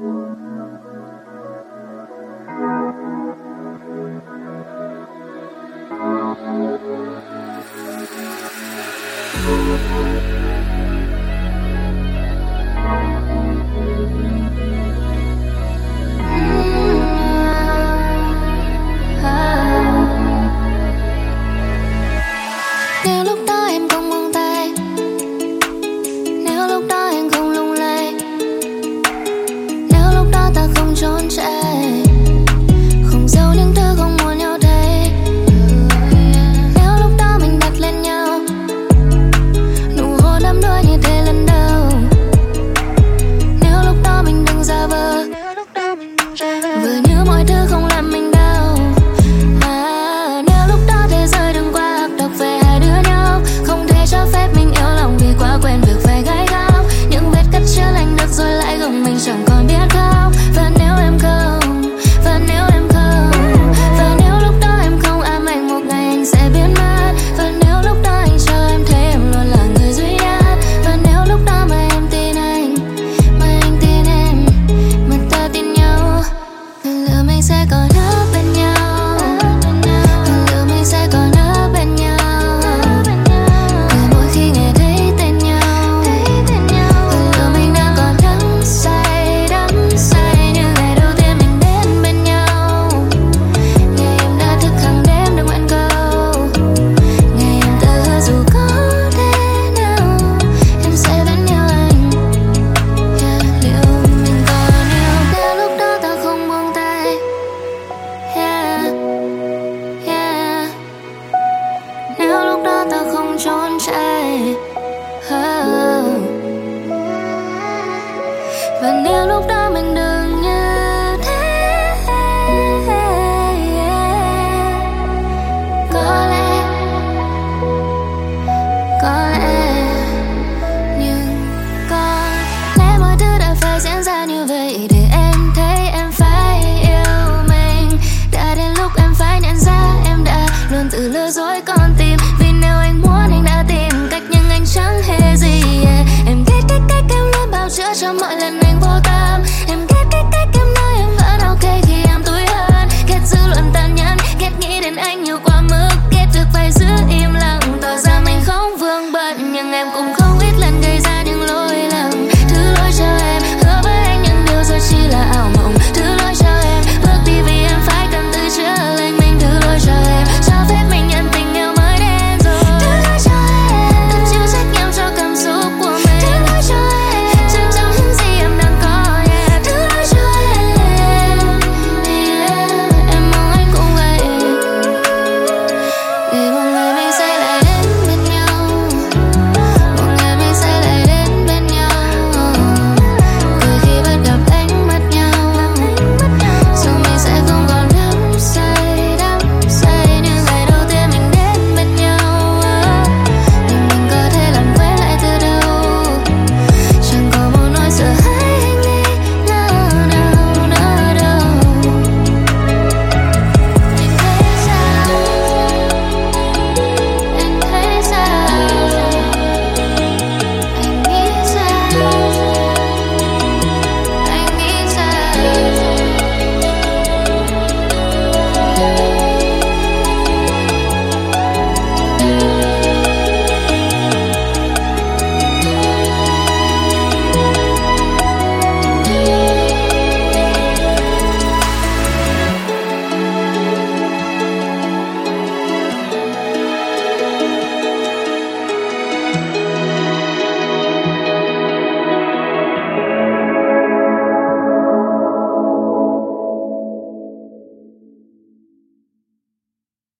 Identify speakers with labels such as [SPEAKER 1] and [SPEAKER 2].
[SPEAKER 1] Nếu lúc đó em không buông tay, nếu lúc đó em không lung lay, nếu lúc đó ta không trốn chạy, không giấu những thứ không muốn nhau thấy. Nếu lúc đó mình đặt lên nhau, nụ hôn đắm đuối như thế lần đầu. Nếu lúc đó mình đừng giả vờ, vừa như mọi thứ không làm mình đau. Nếu lúc đó thế giới đừng quá ác độc về hai đứa nhau, không thể cho phép mình yêu lòng vì quá quen việc phải gay góc. Những vết cắt chữa lành được rồi lại gồng mình chẳng còn biết khóc. Và nếu em không, và nếu em không, và nếu lúc đó em không ám ảnh một ngày anh sẽ biến mất. Và nếu lúc đó anh cho em thấy em luôn là người duy nhất. Và nếu lúc đó mà em tin anh, mà anh tin em, mà ta tin nhau, liệu mình sẽ còn ở bên nhau, liệu mình sẽ còn ở bên nhau. Cứ mỗi khi nghe thấy tên nhau, liệu mình đang còn đắm say như ngày đầu tiên mình đến bên nhau. Ngày em đã thức hàng đêm đừng nguyện cầu, ngày em tự hứa dù có thế nào em sẽ vẫn yêu anh. Liệu mình còn yêu nếu lúc đó ta không buông tay. Nếu lúc đó ta không trốn chạy, và nếu lúc đó mình đừng như thế. Có lẽ nhưng có lẽ mọi thứ đã phải diễn ra như vậy để em thấy em phải yêu mình. Đã đến lúc em phải nhận ra em đã luôn tự lừa dối con tim. Vì nếu anh muốn anh đã tìm cách nhưng anh chẳng hề gì. Em ghét cách em luôn bào chữa cho mọi lần anh